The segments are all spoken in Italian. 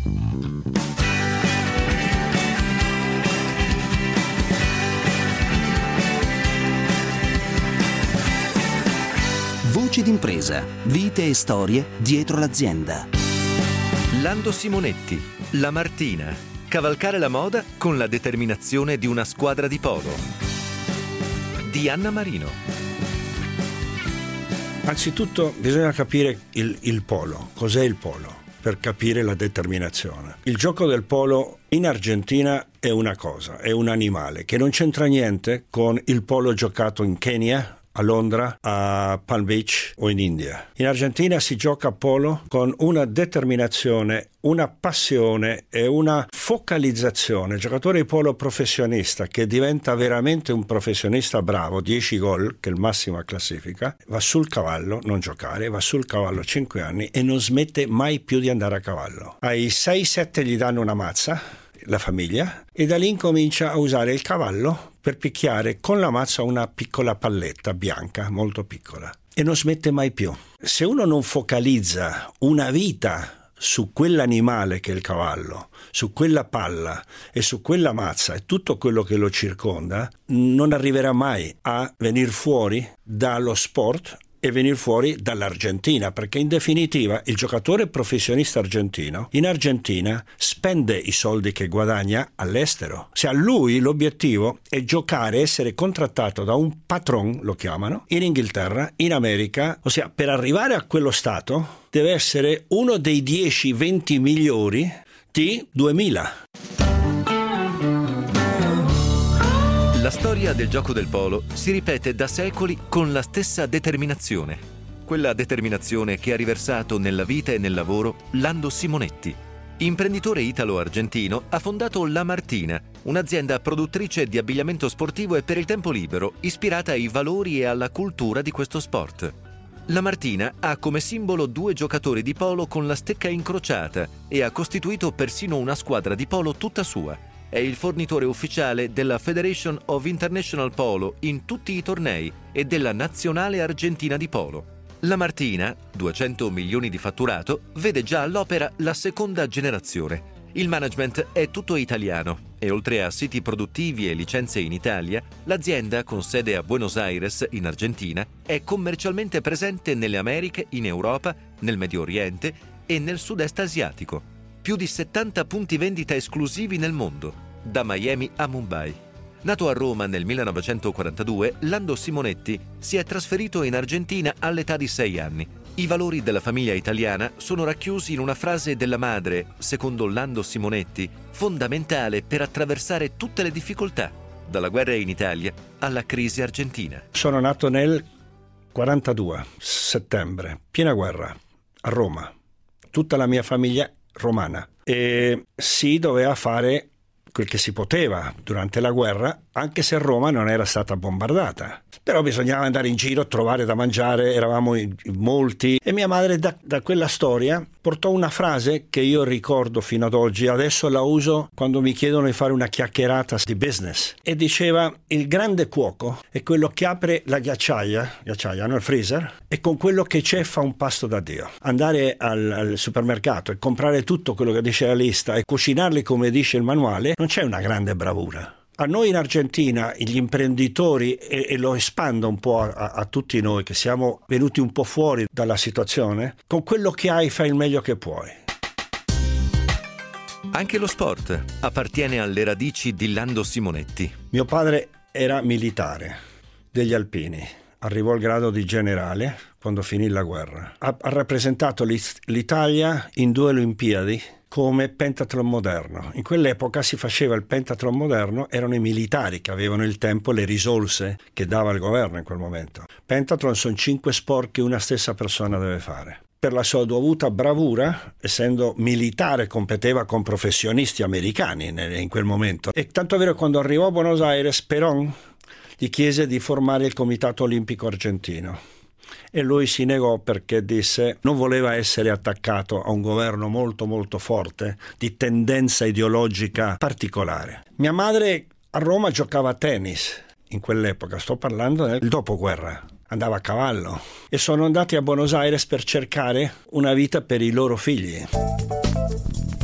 Voci d'impresa, vite e storie dietro l'azienda. Lando Simonetti, La Martina. Cavalcare la moda con la determinazione di una squadra di polo. Di Anna Marino. Anzitutto bisogna capire il polo. Cos'è il polo? Per capire la determinazione. Il gioco del polo in Argentina è una cosa, è un animale che non c'entra niente con il polo giocato in Kenya, a Londra, a Palm Beach o in India. In Argentina si gioca a polo con una determinazione, una passione e una focalizzazione. Il giocatore di polo professionista che diventa veramente un professionista bravo, 10 gol, che è il massimo a classifica, va sul cavallo, non giocare, va sul cavallo 5 anni e non smette mai più di andare a cavallo. Ai 6-7 gli danno una mazza, la famiglia, e da lì incomincia a usare il cavallo per picchiare con la mazza una piccola palletta bianca, molto piccola, e non smette mai più. Se uno non focalizza una vita su quell'animale che è il cavallo, su quella palla e su quella mazza e tutto quello che lo circonda, non arriverà mai a venire fuori dallo sport e venire fuori dall'Argentina, perché in definitiva il giocatore professionista argentino in Argentina spende i soldi che guadagna all'estero. Se a lui l'obiettivo è giocare, essere contrattato da un patron, lo chiamano, in Inghilterra, in America, ossia per arrivare a quello stato deve essere uno dei 10-20 migliori di 2000. La storia del gioco del polo si ripete da secoli con la stessa determinazione. Quella determinazione che ha riversato nella vita e nel lavoro Lando Simonetti. Imprenditore italo-argentino, ha fondato La Martina, un'azienda produttrice di abbigliamento sportivo e per il tempo libero, ispirata ai valori e alla cultura di questo sport. La Martina ha come simbolo 2 giocatori di polo con la stecca incrociata e ha costituito persino una squadra di polo tutta sua. È il fornitore ufficiale della Federation of International Polo in tutti i tornei e della Nazionale Argentina di Polo. La Martina, 200 milioni di fatturato, vede già all'opera la seconda generazione. Il management è tutto italiano e oltre a siti produttivi e licenze in Italia, l'azienda, con sede a Buenos Aires, in Argentina, è commercialmente presente nelle Americhe, in Europa, nel Medio Oriente e nel sud-est asiatico. Più di 70 punti vendita esclusivi nel mondo, da Miami a Mumbai. Nato a Roma nel 1942, Lando Simonetti si è trasferito in Argentina all'età di 6 anni. I valori della famiglia italiana sono racchiusi in una frase della madre, secondo Lando Simonetti, fondamentale per attraversare tutte le difficoltà, dalla guerra in Italia alla crisi argentina. Sono nato nel 42, settembre, piena guerra, a Roma. Tutta la mia famiglia romana, e si doveva fare quel che si poteva durante la guerra, anche se Roma non era stata bombardata. Però bisognava andare in giro, trovare da mangiare, eravamo in molti, e mia madre da quella storia portò una frase che io ricordo fino ad oggi, adesso la uso quando mi chiedono di fare una chiacchierata di business, e diceva: il grande cuoco è quello che apre la ghiacciaia, no, il freezer, e con quello che c'è fa un pasto da Dio. Andare al supermercato e comprare tutto quello che dice la lista e cucinarli come dice il manuale, non c'è una grande bravura. A noi in Argentina, gli imprenditori, e lo espando un po' a tutti noi che siamo venuti un po' fuori dalla situazione, con quello che hai fai il meglio che puoi. Anche lo sport appartiene alle radici di Lando Simonetti. Mio padre era militare degli Alpini, arrivò al grado di generale quando finì la guerra. Ha rappresentato l'Italia in 2 Olimpiadi come pentathlon moderno. In quell'epoca si faceva il pentathlon moderno, erano i militari che avevano il tempo, le risorse che dava il governo in quel momento. Pentathlon sono 5 sport che una stessa persona deve fare. Per la sua dovuta bravura, essendo militare, competeva con professionisti americani in quel momento. E tanto è vero, quando arrivò a Buenos Aires, Perón gli chiese di formare il Comitato Olimpico Argentino. E lui si negò perché disse non voleva essere attaccato a un governo molto molto forte di tendenza ideologica particolare. Mia madre a Roma giocava a tennis in quell'epoca, sto parlando del dopoguerra, andava a cavallo, e sono andati a Buenos Aires per cercare una vita per i loro figli.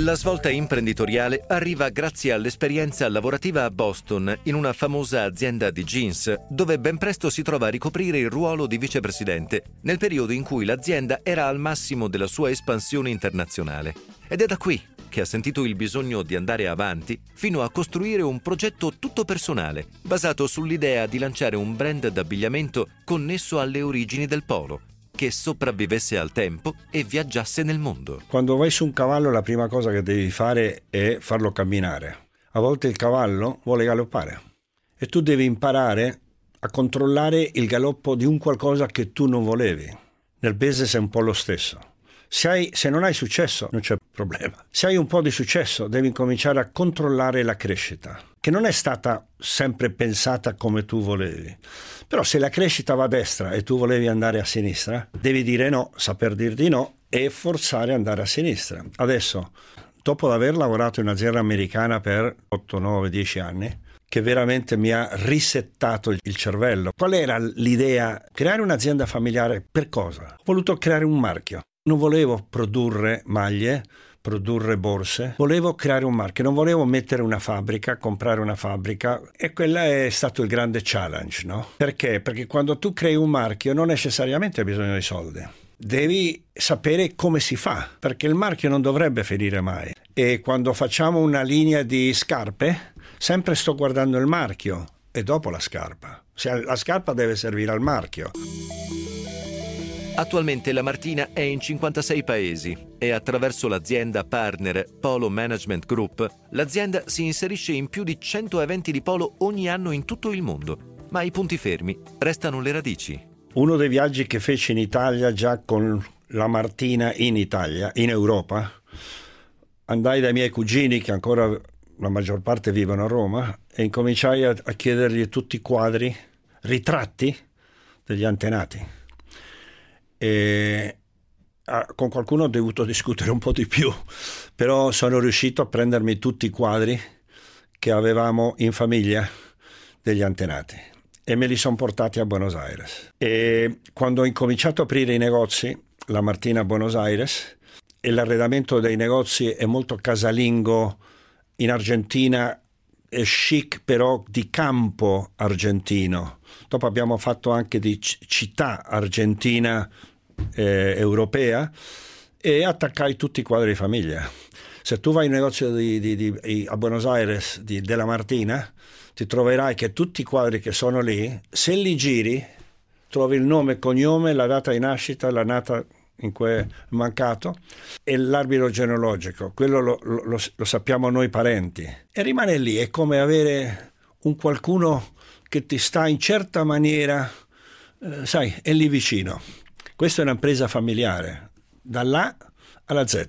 La svolta imprenditoriale arriva grazie all'esperienza lavorativa a Boston in una famosa azienda di jeans, dove ben presto si trova a ricoprire il ruolo di vicepresidente, nel periodo in cui l'azienda era al massimo della sua espansione internazionale. Ed è da qui che ha sentito il bisogno di andare avanti fino a costruire un progetto tutto personale, basato sull'idea di lanciare un brand d'abbigliamento connesso alle origini del polo, che sopravvivesse al tempo e viaggiasse nel mondo. Quando vai su un cavallo la prima cosa che devi fare è farlo camminare. A volte il cavallo vuole galoppare e tu devi imparare a controllare il galoppo di un qualcosa che tu non volevi. Nel business è un po' lo stesso. Se non hai successo non c'è problema. Se hai un po' di successo devi incominciare a controllare la crescita, che non è stata sempre pensata come tu volevi. Però se la crescita va a destra e tu volevi andare a sinistra, devi dire no, saper dir di no e forzare ad andare a sinistra. Adesso, dopo aver lavorato in un'azienda americana per 8, 9, 10 anni, che veramente mi ha risettato il cervello. Qual era l'idea? Creare un'azienda familiare per cosa? Ho voluto creare un marchio. Non volevo produrre maglie, produrre borse, volevo creare un marchio, non volevo mettere una fabbrica, comprare una fabbrica, e quella è stato il grande challenge, no? Perché? Perché quando tu crei un marchio non necessariamente hai bisogno di soldi. Devi sapere come si fa, perché il marchio non dovrebbe finire mai. E quando facciamo una linea di scarpe, sempre sto guardando il marchio e dopo la scarpa. La scarpa deve servire al marchio. Attualmente la Martina è in 56 paesi e attraverso l'azienda partner Polo Management Group, l'azienda si inserisce in più di 100 eventi di polo ogni anno in tutto il mondo. Ma i punti fermi restano le radici. Uno dei viaggi che feci in Italia, già con la Martina in Italia, in Europa, andai dai miei cugini, che ancora la maggior parte vivono a Roma, e incominciai a chiedergli tutti i quadri, ritratti degli antenati. E con qualcuno ho dovuto discutere un po' di più, però sono riuscito a prendermi tutti i quadri che avevamo in famiglia degli antenati e me li sono portati a Buenos Aires. E quando ho incominciato a aprire i negozi, la Martina a Buenos Aires, e l'arredamento dei negozi è molto casalingo in Argentina, è chic però di campo argentino. Dopo abbiamo fatto anche di città argentina europea, e attaccai tutti i quadri di famiglia. Se tu vai in negozio a Buenos Aires della Martina, ti troverai che tutti i quadri che sono lì, se li giri, trovi il nome, cognome, la data di nascita, la nata in cui è mancato e l'arbitro genealogico. Quello lo sappiamo noi parenti, e rimane lì. È come avere un qualcuno che ti sta in certa maniera, sai, è lì vicino. Questa è un'impresa familiare, dall'A alla Z.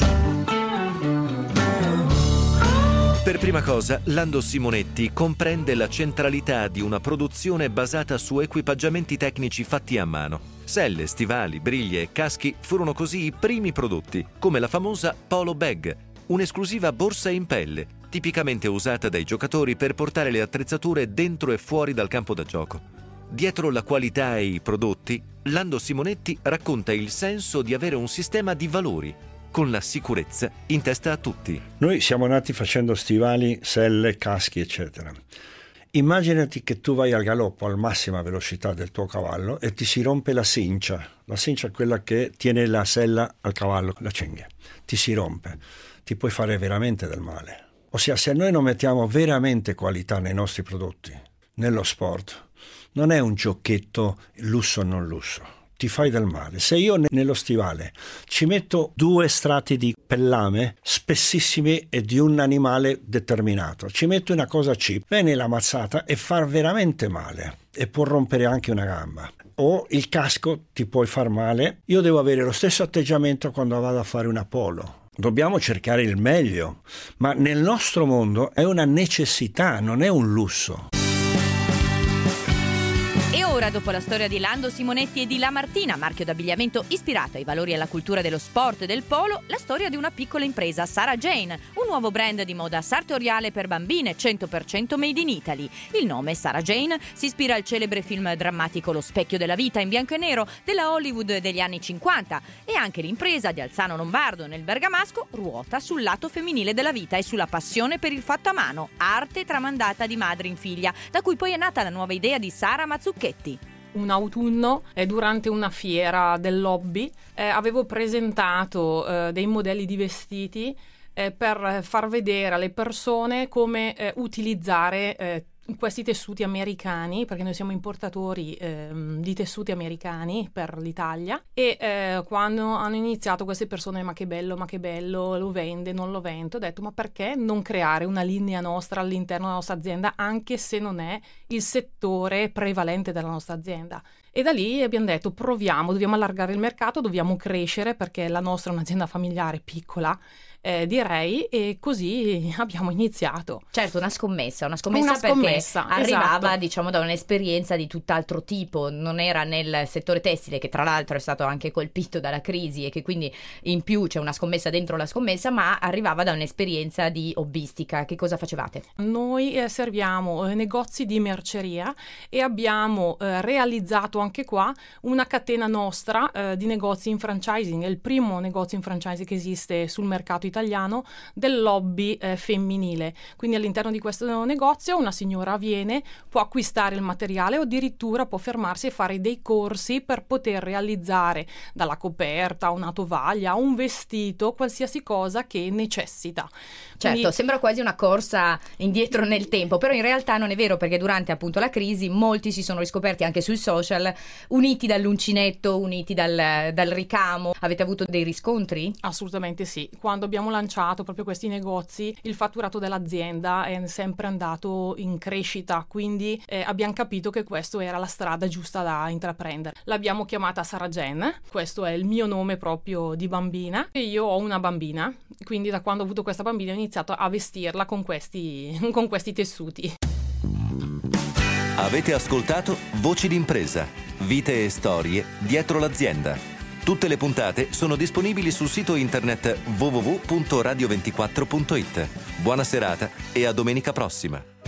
Per prima cosa, Lando Simonetti comprende la centralità di una produzione basata su equipaggiamenti tecnici fatti a mano. Selle, stivali, briglie e caschi furono così i primi prodotti, come la famosa Polo Bag, un'esclusiva borsa in pelle, tipicamente usata dai giocatori per portare le attrezzature dentro e fuori dal campo da gioco. Dietro la qualità e i prodotti, Lando Simonetti racconta il senso di avere un sistema di valori, con la sicurezza in testa a tutti. Noi siamo nati facendo stivali, selle, caschi, eccetera. Immaginati che tu vai al galoppo alla massima velocità del tuo cavallo e ti si rompe la cincia. La cincia è quella che tiene la sella al cavallo, la cinghia. Ti si rompe. Ti puoi fare veramente del male. Ossia, se noi non mettiamo veramente qualità nei nostri prodotti, nello sport, non è un giochetto lusso o non lusso, ti fai del male. Se io nello stivale ci metto 2 strati di pellame spessissimi e di un animale determinato, ci metto una cosa cheap, viene la mazzata e fa veramente male e può rompere anche una gamba. O il casco ti puoi far male. Io devo avere lo stesso atteggiamento quando vado a fare una polo. Dobbiamo cercare il meglio, ma nel nostro mondo è una necessità, non è un lusso. E ora Ora, dopo la storia di Lando Simonetti e di La Martina, marchio d'abbigliamento ispirato ai valori e alla cultura dello sport e del polo, la storia di una piccola impresa, Sarah Jane, un nuovo brand di moda sartoriale per bambine 100% made in Italy. Il nome, Sarah Jane, si ispira al celebre film drammatico Lo specchio della vita in bianco e nero della Hollywood degli anni 50, e anche l'impresa di Alzano Lombardo nel bergamasco ruota sul lato femminile della vita e sulla passione per il fatto a mano, arte tramandata di madre in figlia, da cui poi è nata la nuova idea di Sara Mazzucchetti. Un autunno, durante una fiera del Lobby, avevo presentato dei modelli di vestiti per far vedere alle persone come utilizzare questi tessuti americani, perché noi siamo importatori di tessuti americani per l'Italia, e quando hanno iniziato queste persone ma che bello, lo vende, non lo vendo, ho detto ma perché non creare una linea nostra all'interno della nostra azienda, anche se non è il settore prevalente della nostra azienda. E da lì abbiamo detto proviamo, dobbiamo allargare il mercato, dobbiamo crescere, perché la nostra è un'azienda familiare piccola, direi, e così abbiamo iniziato. Certo, una scommessa perché arrivava, esatto, diciamo, da un'esperienza di tutt'altro tipo, non era nel settore tessile, che tra l'altro è stato anche colpito dalla crisi e che quindi in più c'è una scommessa dentro la scommessa, ma arrivava da un'esperienza di hobbistica. Che cosa facevate? Noi serviamo negozi di merceria e abbiamo realizzato anche qua una catena nostra di negozi in franchising. È il primo negozio in franchising che esiste sul mercato italiano del lobby femminile. Quindi all'interno di questo negozio una signora viene, può acquistare il materiale o addirittura può fermarsi e fare dei corsi per poter realizzare dalla coperta a una tovaglia, a un vestito, qualsiasi cosa che necessita. Certo, Quindi, sembra quasi una corsa indietro nel tempo, però in realtà non è vero, perché durante appunto la crisi molti si sono riscoperti anche sui social, uniti dall'uncinetto, uniti dal ricamo. Avete avuto dei riscontri? assolutamente sì. Quando abbiamo lanciato proprio questi negozi, il fatturato dell'azienda è sempre andato in crescita, quindi abbiamo capito che questa era la strada giusta da intraprendere. L'abbiamo chiamata Sarah Jane, questo è il mio nome proprio di bambina, e io ho una bambina, quindi da quando ho avuto questa bambina ho iniziato a vestirla con questi tessuti. Avete ascoltato Voci d'impresa, vite e storie dietro l'azienda. Tutte le puntate sono disponibili sul sito internet www.radio24.it. Buona serata e a domenica prossima.